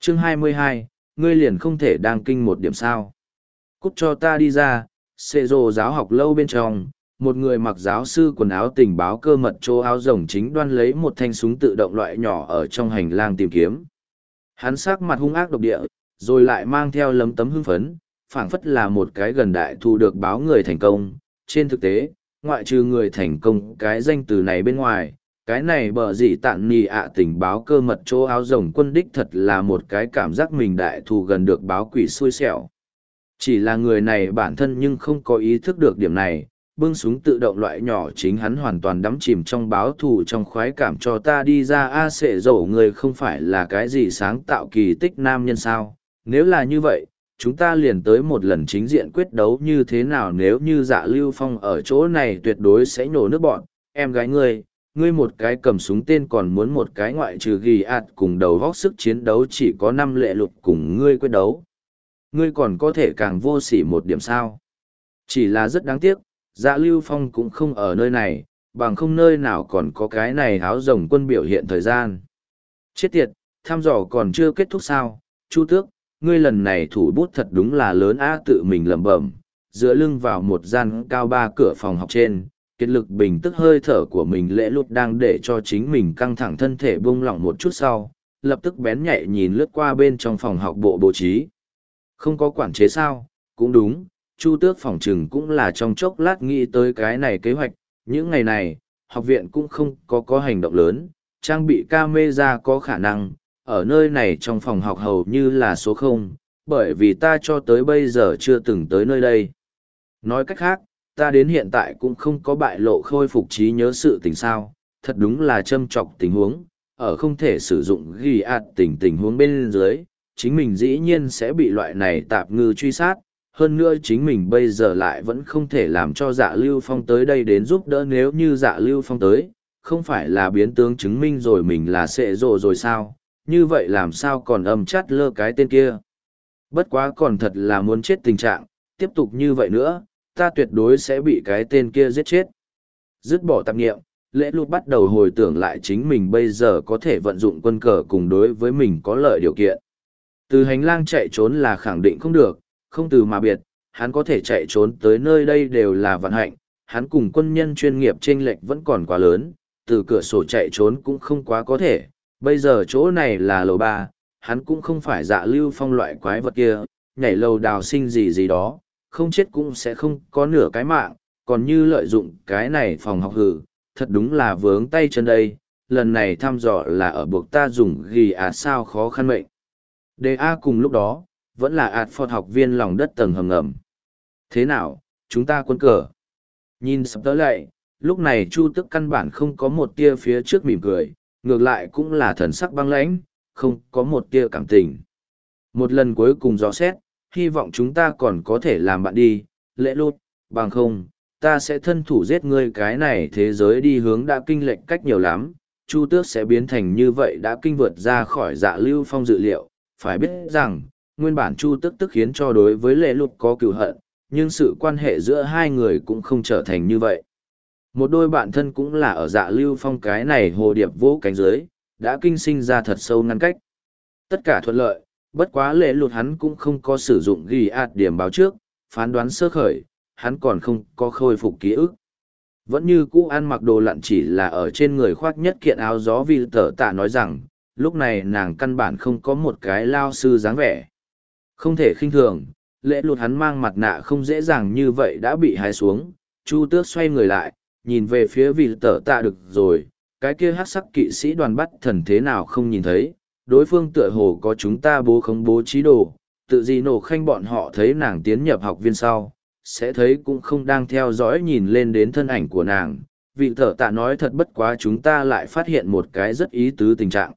Chương 22, ngươi liền không thể đang kinh một điểm sao. Cút cho ta đi ra, xệ rồ giáo học lâu bên trong, một người mặc giáo sư quần áo tình báo cơ mật chỗ áo rồng chính đoan lấy một thanh súng tự động loại nhỏ ở trong hành lang tìm kiếm. Hắn sắc mặt hung ác độc địa, rồi lại mang theo lấm tấm hưng phấn, phảng phất là một cái gần đại thu được báo người thành công. Trên thực tế, ngoại trừ người thành công cái danh từ này bên ngoài, cái này bờ gì tạn nì ạ tình báo cơ mật chỗ áo rồng quân đích thật là một cái cảm giác mình đại thù gần được báo quỷ xui xẻo. Chỉ là người này bản thân nhưng không có ý thức được điểm này, bưng súng tự động loại nhỏ chính hắn hoàn toàn đắm chìm trong báo thù trong khoái cảm cho ta đi ra a sệ dỗ người không phải là cái gì sáng tạo kỳ tích nam nhân sao. Nếu là như vậy, chúng ta liền tới một lần chính diện quyết đấu như thế nào nếu như Dạ Lưu Phong ở chỗ này tuyệt đối sẽ nhổ nước bọn, em gái ngươi một cái cầm súng tên còn muốn một cái ngoại trừ ghi ạt cùng đầu vóc sức chiến đấu chỉ có 5 lệ lục cùng ngươi quyết đấu. Ngươi còn có thể càng vô sỉ một điểm sao. Chỉ là rất đáng tiếc, Dạ Lưu Phong cũng không ở nơi này, bằng không nơi nào còn có cái này áo rồng quân biểu hiện thời gian. Chết tiệt, thăm dò còn chưa kết thúc sao, Chu Tước, ngươi lần này thủ bút thật đúng là lớn á tự mình lẩm bẩm, dựa lưng vào một gian cao 3 cửa phòng học trên, kiệt lực bình tức hơi thở của mình lễ lụt đang để cho chính mình căng thẳng thân thể buông lỏng một chút sau, lập tức bén nhạy nhìn lướt qua bên trong phòng học bộ bố trí. Không có quản chế sao, cũng đúng, Chu Tước phỏng chừng cũng là trong chốc lát nghĩ tới cái này kế hoạch, những ngày này, học viện cũng không có hành động lớn, trang bị camera có khả năng, ở nơi này trong phòng học hầu như là số 0, bởi vì ta cho tới bây giờ chưa từng tới nơi đây. Nói cách khác, ta đến hiện tại cũng không có bại lộ khôi phục trí nhớ sự tình sao, thật đúng là châm chọc tình huống, ở không thể sử dụng ghi ạt tình huống bên dưới, chính mình dĩ nhiên sẽ bị loại này tạp ngư truy sát, hơn nữa chính mình bây giờ lại vẫn không thể làm cho Dạ Lưu Phong tới đây đến giúp đỡ nếu như Dạ Lưu Phong tới, không phải là biến tướng chứng minh rồi mình là sệ rồ rồi sao, như vậy làm sao còn âm chắt lơ cái tên kia. Bất quá còn thật là muốn chết tình trạng, tiếp tục như vậy nữa, ta tuyệt đối sẽ bị cái tên kia giết chết. Dứt bỏ tạp nghiệm, lễ lụt bắt đầu hồi tưởng lại chính mình bây giờ có thể vận dụng quân cờ cùng đối với mình có lợi điều kiện. Từ hành lang chạy trốn là khẳng định không được, không từ mà biệt, hắn có thể chạy trốn tới nơi đây đều là vận hạnh, hắn cùng quân nhân chuyên nghiệp chênh lệch vẫn còn quá lớn, từ cửa sổ chạy trốn cũng không quá có thể, bây giờ chỗ này là lầu 3, hắn cũng không phải Dạ Lưu Phong loại quái vật kia, nhảy lầu đào sinh gì đó, không chết cũng sẽ không có nửa cái mạng, còn như lợi dụng cái này phòng học hử, thật đúng là vướng tay chân đây, lần này thăm dò là ở buộc ta dùng ghi sao khó khăn mệnh. Đề A cùng lúc đó, vẫn là Phật học viên lòng đất tầng hầm ngầm. Thế nào, chúng ta quân cờ. Nhìn sắp tới lại, lúc này Chu Tức căn bản không có một tia phía trước mỉm cười, ngược lại cũng là thần sắc băng lãnh, không có một tia cảm tình. Một lần cuối cùng dò xét, hy vọng chúng ta còn có thể làm bạn đi, lễ lút, bằng không, ta sẽ thân thủ giết ngươi cái này thế giới đi hướng đã kinh lệch cách nhiều lắm, Chu Tước sẽ biến thành như vậy đã kinh vượt ra khỏi Dạ Lưu Phong dự liệu, phải biết rằng, nguyên bản Chu Tước tức khiến cho đối với lễ lút có cựu hận, nhưng sự quan hệ giữa hai người cũng không trở thành như vậy. Một đôi bạn thân cũng là ở Dạ Lưu Phong cái này hồ điệp vỗ cánh dưới, đã kinh sinh ra thật sâu ngăn cách. Tất cả thuận lợi, bất quá lễ lụt hắn cũng không có sử dụng ghi ạt điểm báo trước, phán đoán sơ khởi, hắn còn không có khôi phục ký ức. Vẫn như cũ ăn mặc đồ lặn chỉ là ở trên người khoác nhất kiện áo gió vì tờ tạ nói rằng, lúc này nàng căn bản không có một cái lao sư dáng vẻ. Không thể khinh thường, lễ lụt hắn mang mặt nạ không dễ dàng như vậy đã bị hái xuống, Chu Tước xoay người lại, nhìn về phía vì tờ tạ được rồi, cái kia hát sắc kỵ sĩ đoàn bắt thần thế nào không nhìn thấy, đối phương tựa hồ có chúng ta bố trí đồ, tự gì nổ khanh bọn họ thấy nàng tiến nhập học viên sau, sẽ thấy cũng không đang theo dõi nhìn lên đến thân ảnh của nàng. Vị thở tạ nói thật bất quá chúng ta lại phát hiện một cái rất ý tứ tình trạng.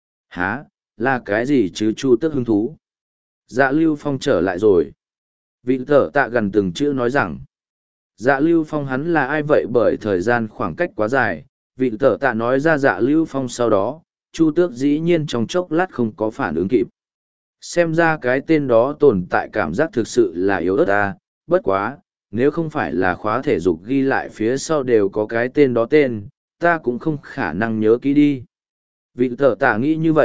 Hả, là cái gì chứ Chu Tước hứng thú? Dạ Lưu Phong trở lại rồi. Vị thở tạ gần từng chữ nói rằng, Dạ Lưu Phong hắn là ai vậy bởi thời gian khoảng cách quá dài, vị thở tạ nói ra Dạ Lưu Phong sau đó, Chu Tước dĩ nhiên trong chốc lát không có phản ứng kịp. Xem ra cái tên đó tồn tại cảm giác thực sự là yếu ớt ta, bất quá, nếu không phải là khóa thể dục ghi lại phía sau đều có cái tên đó tên, ta cũng không khả năng nhớ kỹ đi. Vị thở tạ nghĩ như vậy,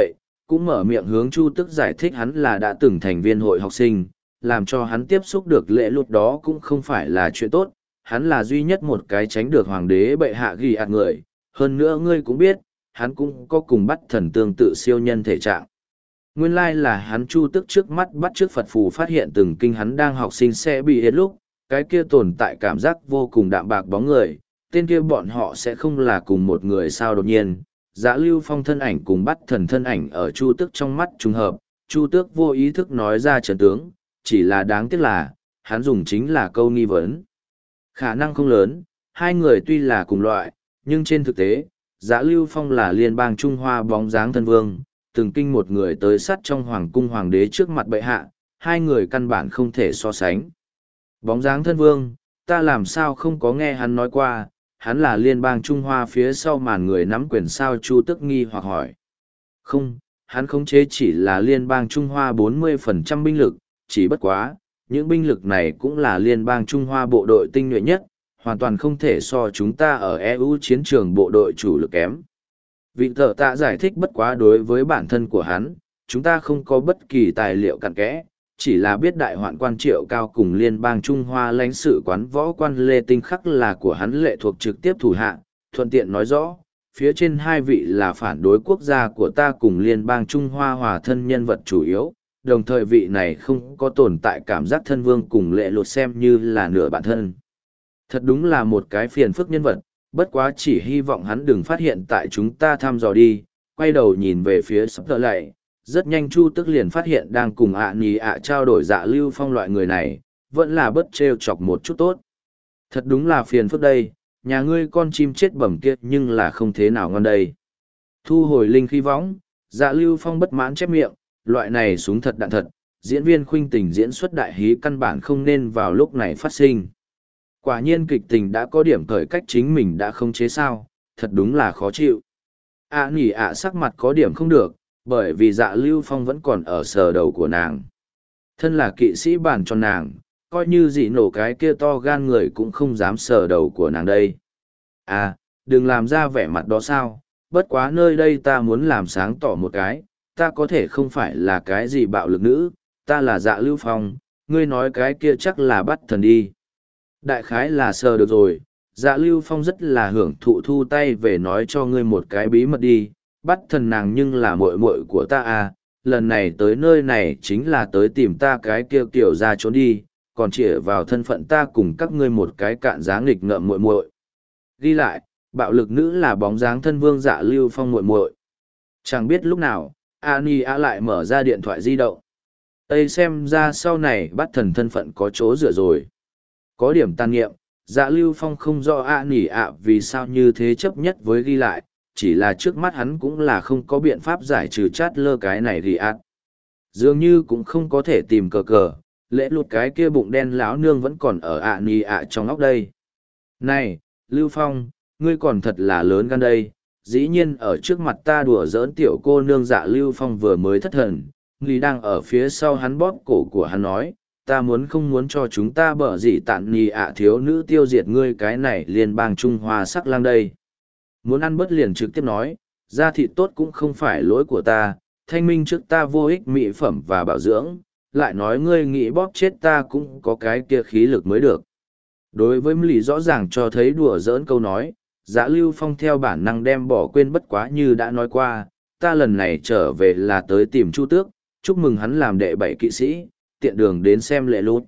cũng mở miệng hướng Chu Tức giải thích hắn là đã từng thành viên hội học sinh, làm cho hắn tiếp xúc được lệ lụt đó cũng không phải là chuyện tốt, hắn là duy nhất một cái tránh được hoàng đế bệ hạ ghi ạt người, hơn nữa ngươi cũng biết, hắn cũng có cùng bắt thần tương tự siêu nhân thể trạng. Nguyên lai là hắn Chu Tức trước mắt bắt trước Phật phù phát hiện từng kinh hắn đang học sinh sẽ bị hết lúc, cái kia tồn tại cảm giác vô cùng đạm bạc bóng người, tên kia bọn họ sẽ không là cùng một người sao đột nhiên. Dạ Lưu Phong thân ảnh cùng bắt thần thân ảnh ở Chu Tước trong mắt trùng hợp, Chu Tước vô ý thức nói ra trận tướng, chỉ là đáng tiếc là, hắn dùng chính là câu nghi vấn. Khả năng không lớn, hai người tuy là cùng loại, nhưng trên thực tế, Dạ Lưu Phong là liên bang Trung Hoa bóng dáng thân vương, từng kinh một người tới sát trong hoàng cung hoàng đế trước mặt bệ hạ, hai người căn bản không thể so sánh. Bóng dáng thân vương, ta làm sao không có nghe hắn nói qua, hắn là liên bang Trung Hoa phía sau màn người nắm quyền sao Chu Tức nghi hoặc hỏi. Không, hắn khống chế chỉ là liên bang Trung Hoa 40% binh lực, chỉ bất quá, những binh lực này cũng là liên bang Trung Hoa bộ đội tinh nhuệ nhất, hoàn toàn không thể so chúng ta ở EU chiến trường bộ đội chủ lực kém. Vị thợ tạ giải thích bất quá đối với bản thân của hắn, chúng ta không có bất kỳ tài liệu cặn kẽ, chỉ là biết đại hoạn quan Triệu Cao cùng liên bang Trung Hoa lãnh sự quán võ quan Lê Tinh Khắc là của hắn lệ thuộc trực tiếp thủ hạ, thuận tiện nói rõ, phía trên hai vị là phản đối quốc gia của ta cùng liên bang Trung Hoa hòa thân nhân vật chủ yếu, đồng thời vị này không có tồn tại cảm giác thân vương cùng lệ lột xem như là nửa bản thân. Thật đúng là một cái phiền phức nhân vật, bất quá chỉ hy vọng hắn đừng phát hiện tại chúng ta thăm dò đi, quay đầu nhìn về phía sắp tờ lại. Rất nhanh Chu Tức liền phát hiện đang cùng nhì trao đổi Dạ Lưu Phong loại người này, vẫn là bất trêu chọc một chút tốt. Thật đúng là phiền phức đây, nhà ngươi con chim chết bẩm kia nhưng là không thế nào ngon đây. Thu hồi linh khí võng, Dạ Lưu Phong bất mãn chép miệng, loại này súng thật đạn thật, diễn viên khuynh tình diễn xuất đại hí căn bản không nên vào lúc này phát sinh. Quả nhiên kịch tình đã có điểm cởi cách chính mình đã không chế sao, thật đúng là khó chịu. Nhì sắc mặt có điểm không được, bởi vì Dạ Lưu Phong vẫn còn ở sờ đầu của nàng. Thân là kỵ sĩ bản cho nàng, coi như dị nổ cái kia to gan người cũng không dám sờ đầu của nàng đây. Đừng làm ra vẻ mặt đó sao, bất quá nơi đây ta muốn làm sáng tỏ một cái, ta có thể không phải là cái gì bạo lực nữ, ta là Dạ Lưu Phong, ngươi nói cái kia chắc là bắt thần đi. Đại khái là sờ được rồi, Dạ Lưu Phong rất là hưởng thụ thu tay về nói cho ngươi một cái bí mật đi, bắt thần nàng nhưng là muội muội của ta lần này tới nơi này chính là tới tìm ta cái kia kiểu ra trốn đi, còn chỉ vào thân phận ta cùng các ngươi một cái cạn dáng nghịch ngợm muội muội. Ghi lại, bạo lực nữ là bóng dáng thân vương Dạ Lưu Phong muội muội. Chẳng biết lúc nào, Ania lại mở ra điện thoại di động. Tây xem ra sau này bắt thần thân phận có chỗ dựa rồi. Có điểm tàn nghiệm, Dạ Lưu Phong không rõ Ania vì sao như thế chấp nhất với ghi lại, chỉ là trước mắt hắn cũng là không có biện pháp giải trừ chát lơ cái này ghi ạt. Dường như cũng không có thể tìm cờ, lễ lụt cái kia bụng đen lão nương vẫn còn ở trong óc đây. Này, Lưu Phong, ngươi còn thật là lớn gan đây, dĩ nhiên ở trước mặt ta đùa giỡn tiểu cô nương. Dạ Lưu Phong vừa mới thất thần, Lý đang ở phía sau hắn bóp cổ của hắn nói, ta không muốn cho chúng ta bở gì tạn thiếu nữ tiêu diệt ngươi cái này liên bang Trung Hoa sắc lang đây. Muốn ăn bớt liền trực tiếp nói, da thịt tốt cũng không phải lỗi của ta, thanh minh trước ta vô ích mỹ phẩm và bảo dưỡng, lại nói ngươi nghĩ bóp chết ta cũng có cái kia khí lực mới được. Đối với Lý rõ ràng cho thấy đùa giỡn câu nói, Dạ Lưu Phong theo bản năng đem bỏ quên bất quá như đã nói qua, ta lần này trở về là tới tìm Chu Tước, chúc mừng hắn làm đệ 7 kỵ sĩ, tiện đường đến xem lệ lút.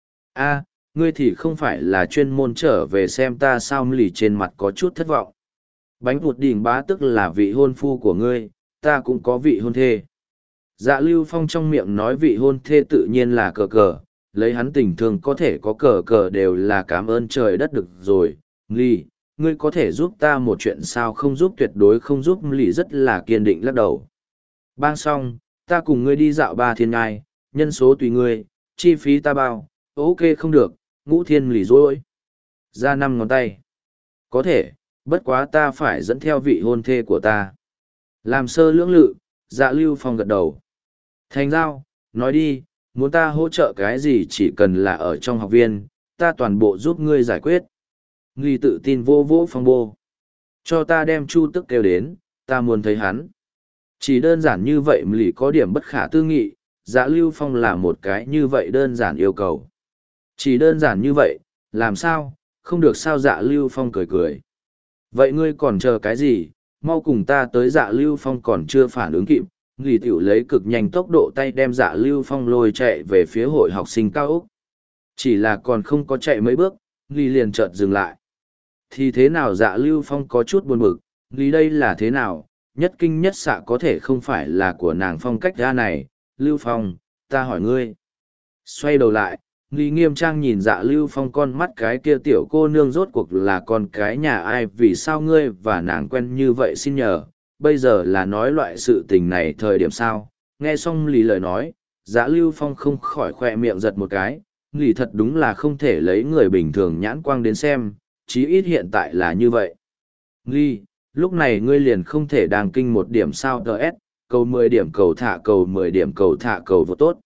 Ngươi thì không phải là chuyên môn trở về xem ta sao? Lý trên mặt có chút thất vọng. Bánh vụt đỉnh bá tức là vị hôn phu của ngươi, ta cũng có vị hôn thê. Dạ Lưu Phong trong miệng nói vị hôn thê tự nhiên là cờ, lấy hắn tình thương có thể có cờ đều là cảm ơn trời đất được rồi. Lý, ngươi có thể giúp ta một chuyện sao? Không giúp, tuyệt đối không giúp. Lý rất là kiên định lắc đầu. Bang xong, ta cùng ngươi đi dạo 3 thiên ngai, nhân số tùy ngươi, chi phí ta bao. Ok không được, Ngũ Thiên Lý dối. Ra 5 ngón tay. Có thể, bất quá ta phải dẫn theo vị hôn thê của ta. Làm sơ lưỡng lự, Dạ Lưu Phong gật đầu. Thành giao, nói đi, muốn ta hỗ trợ cái gì chỉ cần là ở trong học viên, ta toàn bộ giúp ngươi giải quyết. Nghi tự tin vô vỗ Phong bô. Cho ta đem Chu Tức kêu đến, ta muốn thấy hắn. Chỉ đơn giản như vậy lì có điểm bất khả tư nghị, Dạ Lưu Phong là một cái như vậy đơn giản yêu cầu. Chỉ đơn giản như vậy, làm sao, không được sao. Dạ Lưu Phong cười cười. Vậy ngươi còn chờ cái gì, mau cùng ta tới. Dạ Lưu Phong còn chưa phản ứng kịp, lì tiểu lấy cực nhanh tốc độ tay đem Dạ Lưu Phong lôi chạy về phía hội học sinh cao Úc. Chỉ là còn không có chạy mấy bước, lì liền chợt dừng lại. Thì thế nào? Dạ Lưu Phong có chút buồn bực, lì đây là thế nào, nhất kinh nhất xạ có thể không phải là của nàng phong cách ra này. Lưu Phong, ta hỏi ngươi. Xoay đầu lại, Lý Nghiêm Trang nhìn Dạ Lưu Phong con mắt cái kia tiểu cô nương rốt cuộc là con cái nhà ai, vì sao ngươi và nàng quen như vậy xin nhờ, bây giờ là nói loại sự tình này thời điểm sao. Nghe xong Lý lời nói, Dạ Lưu Phong không khỏi khoe miệng giật một cái, Lý thật đúng là không thể lấy người bình thường nhãn quang đến xem, chí ít hiện tại là như vậy. Lý, lúc này ngươi liền không thể đàng kinh một điểm sao. DS, cầu 10 điểm cầu thả cầu 10 điểm cầu thả cầu vô tốt.